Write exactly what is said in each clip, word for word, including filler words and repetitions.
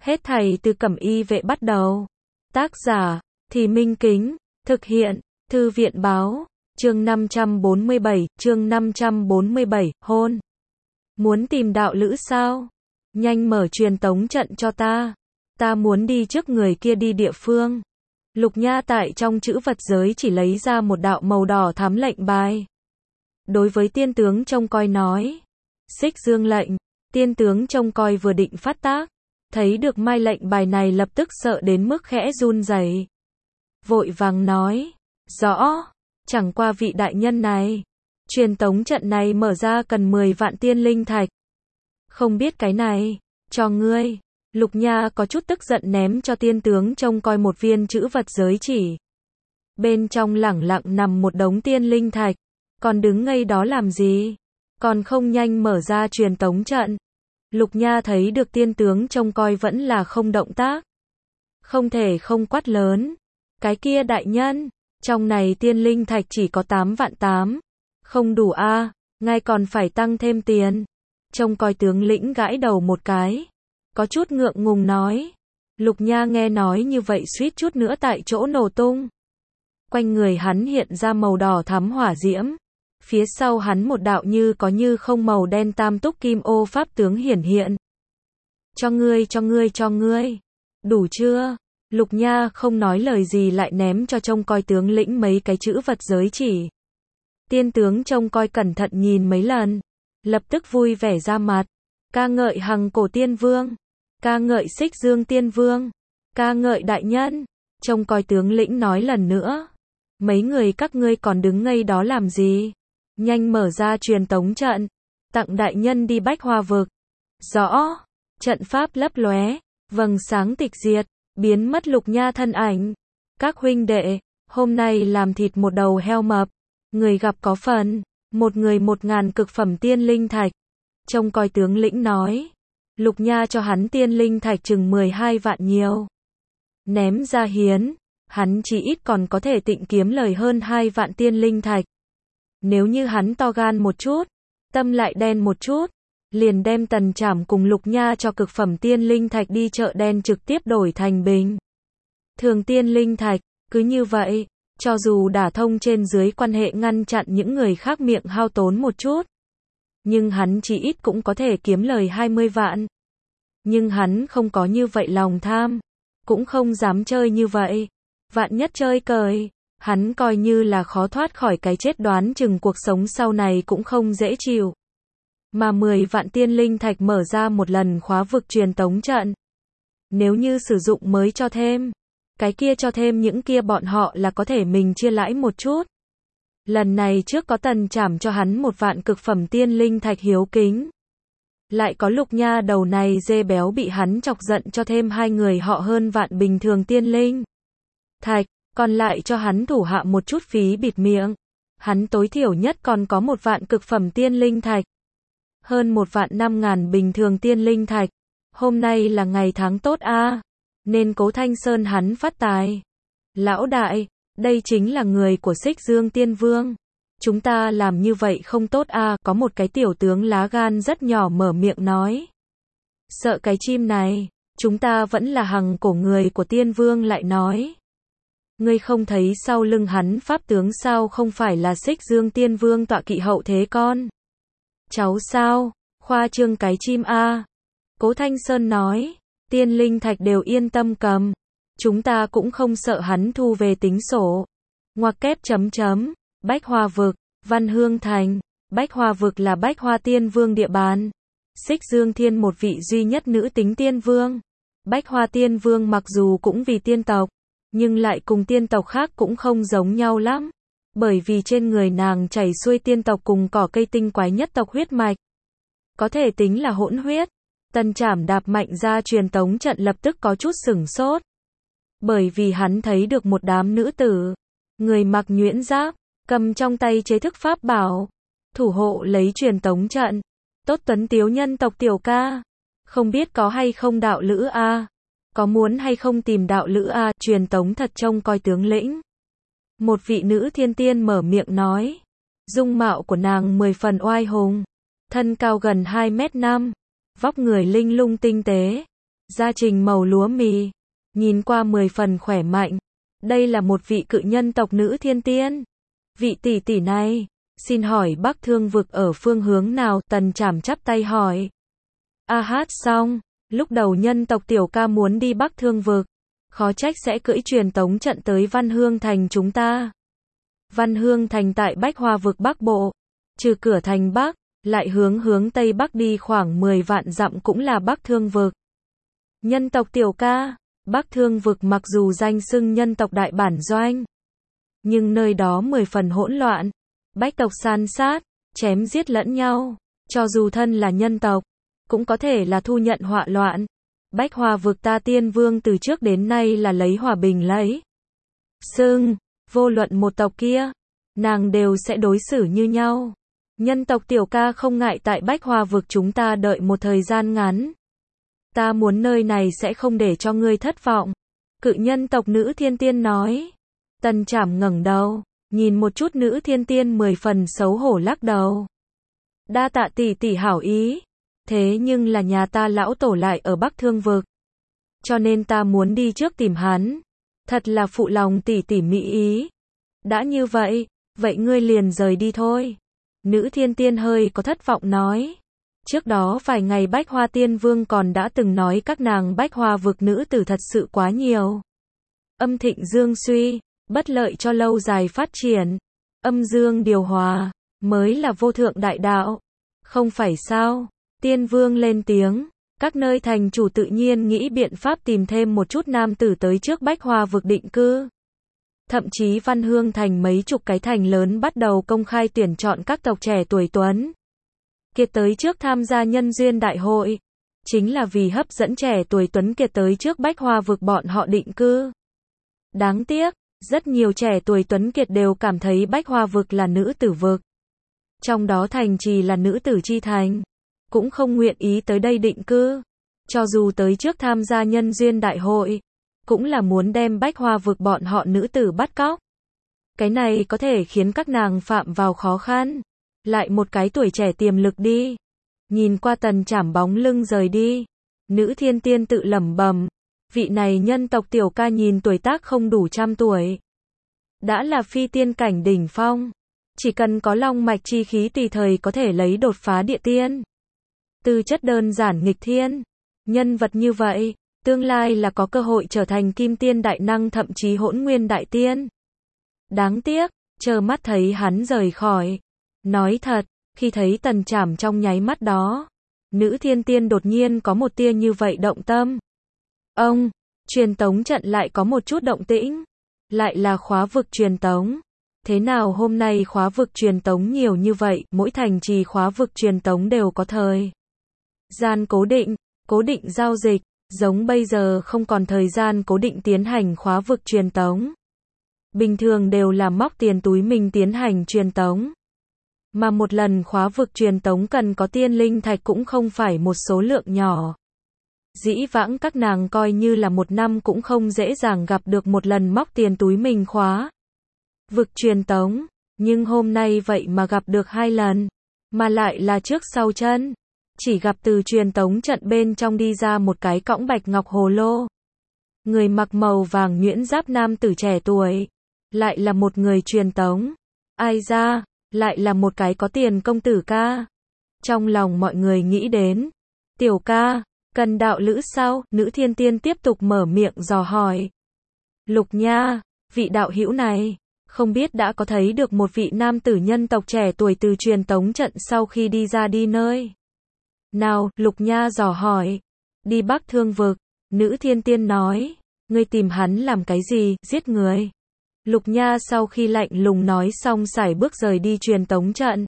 Hết thảy từ Cẩm Y vệ bắt đầu. Tác giả, Thì Minh Kính, thực hiện, Thư viện báo, chương năm trăm bốn mươi bảy, chương năm trăm bốn mươi bảy, hôn. Muốn tìm đạo lữ sao? Nhanh mở truyền tống trận cho ta. Ta muốn đi trước người kia đi địa phương. Lục Nha tại trong chữ vật giới chỉ lấy ra một đạo màu đỏ thắm lệnh bài. Đối với tiên tướng trông coi nói. Xích Dương lệnh. Tiên tướng trông coi vừa định phát tác. Thấy được mai lệnh bài này lập tức sợ đến mức khẽ run rẩy. Vội vàng nói. Rõ. Chẳng qua vị đại nhân này. Truyền tống trận này mở ra cần mười vạn tiên linh thạch. Không biết cái này. Cho ngươi. Lục Nha có chút tức giận ném cho tiên tướng trông coi một viên chữ vật giới chỉ. Bên trong lẳng lặng nằm một đống tiên linh thạch. Còn đứng ngây đó làm gì? Còn không nhanh mở ra truyền tống trận. Lục Nha thấy được tiên tướng trông coi vẫn là không động tác. Không thể không quát lớn. Cái kia đại nhân, trong này tiên linh thạch chỉ có tám vạn tám. Không đủ a, à, ngài còn phải tăng thêm tiền. Trông coi tướng lĩnh gãi đầu một cái. Có chút ngượng ngùng nói. Lục Nha nghe nói như vậy suýt chút nữa tại chỗ nổ tung. Quanh người hắn hiện ra màu đỏ thắm hỏa diễm. Phía sau hắn một đạo như có như không màu đen tam túc kim ô pháp tướng hiển hiện. Cho ngươi, cho ngươi, cho ngươi. Đủ chưa? Lục Nha không nói lời gì lại ném cho trông coi tướng lĩnh mấy cái chữ vật giới chỉ. Tiên tướng trông coi cẩn thận nhìn mấy lần. Lập tức vui vẻ ra mặt. Ca ngợi Hằng Cổ Tiên Vương. Ca ngợi Xích Dương Tiên Vương. Ca ngợi đại nhân. Trông coi tướng lĩnh nói lần nữa. Mấy người các ngươi còn đứng ngây đó làm gì? Nhanh mở ra truyền tống trận. Tặng đại nhân đi Bách Hoa Vực. Rõ. Trận pháp lấp lóe. Vầng sáng tịch diệt. Biến mất Lục Nha thân ảnh. Các huynh đệ. Hôm nay làm thịt một đầu heo mập. Người gặp có phần. Một người một ngàn cực phẩm tiên linh thạch. Trông coi tướng lĩnh nói. Lục Nha cho hắn tiên linh thạch chừng mười hai vạn nhiều. Ném ra hiến. Hắn chỉ ít còn có thể tịnh kiếm lời hơn hai vạn tiên linh thạch. Nếu như hắn to gan một chút, tâm lại đen một chút, liền đem Tần Trảm cùng Lục Nha cho cực phẩm tiên linh thạch đi chợ đen trực tiếp đổi thành bình thường tiên linh thạch. Cứ như vậy, cho dù đả thông trên dưới quan hệ ngăn chặn những người khác miệng hao tốn một chút, nhưng hắn chỉ ít cũng có thể kiếm lời hai mươi vạn. Nhưng hắn không có như vậy lòng tham, cũng không dám chơi như vậy. Vạn nhất chơi cời, hắn coi như là khó thoát khỏi cái chết, đoán chừng cuộc sống sau này cũng không dễ chịu. Mà mười vạn tiên linh thạch mở ra một lần khóa vực truyền tống trận. Nếu như sử dụng mới cho thêm, cái kia cho thêm những kia bọn họ là có thể mình chia lãi một chút. Lần này trước có Tần Trảm cho hắn một vạn cực phẩm tiên linh thạch hiếu kính. Lại có Lục Nha đầu này dê béo bị hắn chọc giận cho thêm hai người họ hơn vạn bình thường tiên linh thạch, còn lại cho hắn thủ hạ một chút phí bịt miệng. Hắn tối thiểu nhất còn có một vạn cực phẩm tiên linh thạch. Hơn một vạn năm ngàn bình thường tiên linh thạch. Hôm nay là ngày tháng tốt a, à, nên Cố Thanh Sơn hắn phát tài. Lão đại, đây chính là người của Xích Dương Tiên Vương. Chúng ta làm như vậy không tốt a, à, có một cái tiểu tướng lá gan rất nhỏ mở miệng nói. Sợ cái chim này, chúng ta vẫn là Hằng Cổ người của Tiên Vương lại nói. Ngươi không thấy sau lưng hắn pháp tướng sao, không phải là Xích Dương Tiên Vương tọa kỵ hậu thế con cháu sao? Khoa trương cái chim a. À. Cố Thanh Sơn nói, tiên linh thạch đều yên tâm cầm. Chúng ta cũng không sợ hắn thu về tính sổ. Ngoặc kép chấm chấm. Bách Hoa Vực, Văn Hương Thành. Bách Hoa Vực là Bách Hoa Tiên Vương địa bàn. Xích Dương Thiên một vị duy nhất nữ tính tiên vương. Bách Hoa Tiên Vương mặc dù cũng vì tiên tộc, nhưng lại cùng tiên tộc khác cũng không giống nhau lắm. Bởi vì trên người nàng chảy xuôi tiên tộc cùng cỏ cây tinh quái nhất tộc huyết mạch. Có thể tính là hỗn huyết. Tần Trảm đạp mạnh ra truyền tống trận lập tức có chút sửng sốt. Bởi vì hắn thấy được một đám nữ tử. Người mặc nhuyễn giáp, cầm trong tay chế thức pháp bảo. Thủ hộ lấy truyền tống trận. Tốt tuấn tiếu nhân tộc tiểu ca. Không biết có hay không đạo lữ a? À? Có muốn hay không tìm đạo lữ a? À? Truyền tống thật trông coi tướng lĩnh. Một vị nữ thiên tiên mở miệng nói. Dung mạo của nàng mười phần oai hùng. Thân cao gần hai mét năm. Vóc người linh lung tinh tế. Da trình màu lúa mì, nhìn qua mười phần khỏe mạnh. Đây là một vị cự nhân tộc nữ thiên tiên. Vị tỷ tỷ này, xin hỏi Bắc Thương vực ở phương hướng nào? Tần Trảm chắp tay hỏi. A hát xong, lúc đầu nhân tộc tiểu ca muốn đi Bắc Thương vực, khó trách sẽ cưỡi truyền tống trận tới Văn Hương Thành chúng ta. Văn Hương Thành tại Bách Hoa vực Bắc Bộ, trừ cửa thành Bắc, lại hướng hướng Tây Bắc đi khoảng mười vạn dặm cũng là Bắc Thương vực. Nhân tộc tiểu ca, Bắc Thương vực mặc dù danh xưng nhân tộc đại bản doanh, nhưng nơi đó mười phần hỗn loạn, bách tộc san sát, chém giết lẫn nhau, cho dù thân là nhân tộc, cũng có thể là thu nhận họa loạn. Bách Hoa vực ta Tiên Vương từ trước đến nay là lấy hòa bình lấy xưng, vô luận một tộc kia, nàng đều sẽ đối xử như nhau. Nhân tộc tiểu ca không ngại tại Bách Hoa vực chúng ta đợi một thời gian ngắn. Ta muốn nơi này sẽ không để cho ngươi thất vọng. Cự nhân tộc nữ thiên tiên nói. Tần Trảm ngẩng đầu, nhìn một chút nữ thiên tiên mười phần xấu hổ lắc đầu. Đa tạ tỷ tỷ hảo ý. Thế nhưng là nhà ta lão tổ lại ở Bắc Thương vực. Cho nên ta muốn đi trước tìm hắn. Thật là phụ lòng tỷ tỷ mỹ ý. Đã như vậy, vậy ngươi liền rời đi thôi. Nữ thiên tiên hơi có thất vọng nói. Trước đó vài ngày Bách Hoa Tiên Vương còn đã từng nói các nàng Bách Hoa vực nữ tử thật sự quá nhiều. Âm thịnh dương suy, bất lợi cho lâu dài phát triển. Âm dương điều hòa, mới là vô thượng đại đạo. Không phải sao? Tiên Vương lên tiếng. Các nơi thành chủ tự nhiên nghĩ biện pháp tìm thêm một chút nam tử tới trước Bách Hoa vực định cư. Thậm chí Văn Hương Thành mấy chục cái thành lớn bắt đầu công khai tuyển chọn các tộc trẻ tuổi tuấn kiệt tới trước tham gia nhân duyên đại hội. Chính là vì hấp dẫn trẻ tuổi tuấn kiệt tới trước Bách Hoa vực bọn họ định cư. Đáng tiếc, rất nhiều trẻ tuổi tuấn kiệt đều cảm thấy Bách Hoa vực là nữ tử vực. Trong đó thành trì là nữ tử chi thành, cũng không nguyện ý tới đây định cư. Cho dù tới trước tham gia nhân duyên đại hội, cũng là muốn đem Bách Hoa vực bọn họ nữ tử bắt cóc. Cái này có thể khiến các nàng phạm vào khó khăn. Lại một cái tuổi trẻ tiềm lực đi. Nhìn qua Tần Trảm bóng lưng rời đi. Nữ thiên tiên tự lẩm bẩm. Vị này nhân tộc tiểu ca nhìn tuổi tác không đủ trăm tuổi. Đã là phi tiên cảnh đỉnh phong. Chỉ cần có long mạch chi khí tùy thời có thể lấy đột phá địa tiên. Tư chất đơn giản nghịch thiên. Nhân vật như vậy, tương lai là có cơ hội trở thành kim tiên đại năng thậm chí hỗn nguyên đại tiên. Đáng tiếc, chờ mắt thấy hắn rời khỏi. Nói thật, khi thấy Tần Trảm trong nháy mắt đó, nữ thiên tiên đột nhiên có một tia như vậy động tâm. Ông, truyền tống trận lại có một chút động tĩnh. Lại là khóa vực truyền tống. Thế nào hôm nay khóa vực truyền tống nhiều như vậy, mỗi thành trì khóa vực truyền tống đều có thời gian cố định, cố định giao dịch, giống bây giờ không còn thời gian cố định tiến hành khóa vực truyền tống. Bình thường đều là móc tiền túi mình tiến hành truyền tống. Mà một lần khóa vực truyền tống cần có tiên linh thạch cũng không phải một số lượng nhỏ. Dĩ vãng các nàng coi như là một năm cũng không dễ dàng gặp được một lần móc tiền túi mình khóa vực truyền tống, nhưng hôm nay vậy mà gặp được hai lần, mà lại là trước sau chân. Chỉ gặp từ truyền tống trận bên trong đi ra một cái cõng bạch ngọc hồ lô. Người mặc màu vàng nhuyễn giáp nam tử trẻ tuổi, lại là một người truyền tống. Ai ra, lại là một cái có tiền công tử ca. Trong lòng mọi người nghĩ đến, tiểu ca, cần đạo lữ sao? Nữ thiên tiên tiếp tục mở miệng dò hỏi. Lục Nha, vị đạo hữu này, không biết đã có thấy được một vị nam tử nhân tộc trẻ tuổi từ truyền tống trận sau khi đi ra đi nơi nào? Lục Nha dò hỏi. Đi Bắc Thương vực. Nữ thiên tiên nói. Ngươi tìm hắn làm cái gì? Giết người. Lục Nha sau khi lạnh lùng nói xong sải bước rời đi truyền tống trận.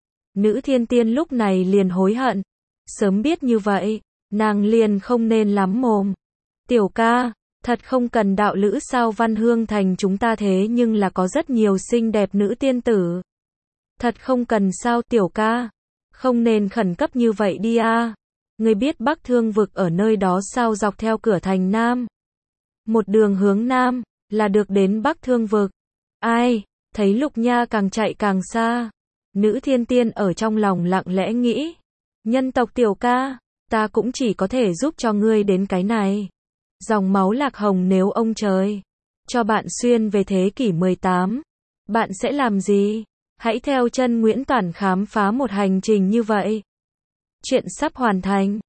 Nữ thiên tiên lúc này liền hối hận. Sớm biết như vậy, nàng liền không nên lắm mồm. Tiểu ca, thật không cần đạo lữ sao? Văn Hương Thành chúng ta thế nhưng là có rất nhiều xinh đẹp nữ tiên tử. Thật không cần sao tiểu ca? Không nên khẩn cấp như vậy đi a. Ngươi biết Bắc Thương vực ở nơi đó sao? Dọc theo cửa thành Nam. Một đường hướng Nam, là được đến Bắc Thương vực. Ai, thấy Lục Nha càng chạy càng xa. Nữ thiên tiên ở trong lòng lặng lẽ nghĩ. Nhân tộc tiểu ca, Ta cũng chỉ có thể giúp cho ngươi đến cái này. Dòng máu lạc hồng nếu ông trời cho bạn xuyên về thế kỷ mười tám, bạn sẽ làm gì? Hãy theo chân Nguyễn Toản khám phá một hành trình như vậy. Chuyện sắp hoàn thành.